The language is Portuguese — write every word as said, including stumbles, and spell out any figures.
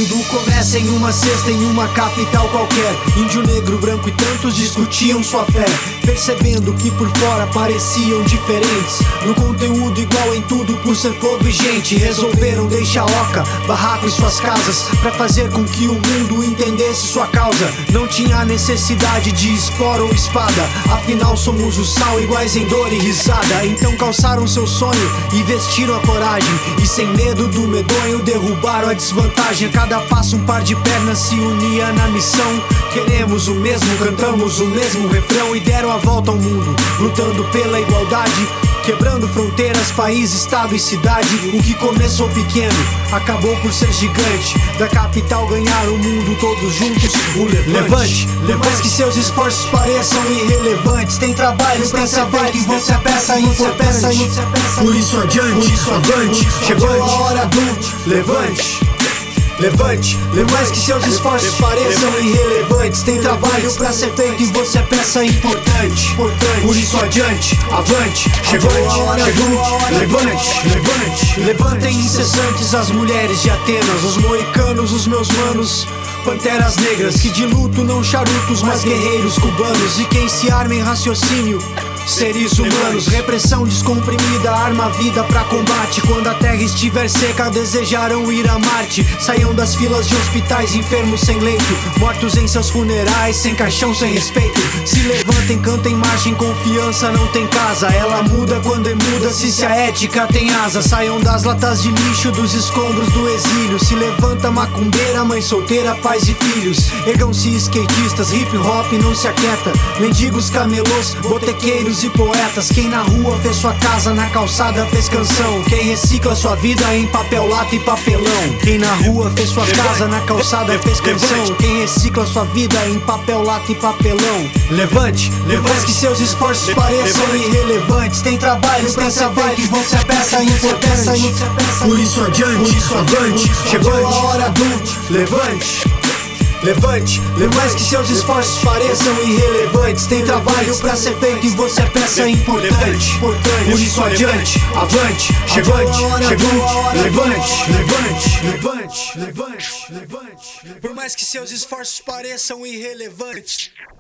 Tudo começa em uma cesta, em uma capital qualquer. Índio, negro, branco e tantos discutiam sua fé, percebendo que por fora pareciam diferentes, no conteúdo igual em tudo por ser povo e gente. Resolveram deixar oca, barraco e suas casas, pra fazer com que o mundo entendesse sua causa. Não tinha necessidade de espora ou espada, afinal somos o sal, iguais em dor e risada. Então calçaram seu sonho e vestiram a coragem, e sem medo do medonho derrubaram a desvantagem. A cada passo um par de pernas se unia na missão. Queremos o mesmo, cantamos o mesmo refrão, e deram a volta ao mundo, lutando pela igualdade, quebrando fronteiras, país, estado e cidade. O que começou pequeno acabou por ser gigante, da capital ganhar o mundo todos juntos. O levante, levante, que seus esforços pareçam irrelevantes. Tem trabalho pra ser feito e você é peça importante. Por isso adiante, avante, chegou a hora do levante. Levante, levante, que seus esforços pareçam irrelevantes. Tem trabalho pra ser feito e você é peça importante. Por isso adiante, avante, chegou a hora do levante, levante. Levantem incessantes as mulheres de Atenas, os moicanos, os meus manos, panteras negras, que de luto não charutos, mas guerreiros cubanos. E quem se arma em raciocínio, seres humanos. Repressão descomprimida, arma a vida pra combate. Quando a terra estiver seca, desejarão ir a Marte. Saiam das filas de hospitais, enfermos sem leito, mortos em seus funerais, sem caixão, sem respeito. Se levantem, cantem, marchem, confiança não tem casa. Ela muda quando é muda, se se a ética tem asa. Saiam das latas de lixo, dos escombros do exílio. Se levanta macumbeira, mãe solteira, pais e filhos. Ergam-se skatistas, hip hop não se aquieta. Mendigos, camelôs, botequeiros e poetas. Quem na rua fez sua casa, na calçada fez canção. Quem recicla sua vida em papel, lata e papelão. Quem na rua fez sua casa, na calçada fez canção. Quem recicla sua vida em papel, lata e papelão. Levante, levante, que seus esforços pareçam irrelevantes. Tem trabalho pra ser feito e você é peça importante. Por isso adiante, avante, chegou a hora do levante. Levante, levante, que seus esforços pareçam irrelevantes. Tem trabalho pra ser feito e você é peça importante. Por isso adiante, avante, chegou, chegou, levante, levante, levante, levante, levante. Por mais que seus esforços pareçam irrelevantes.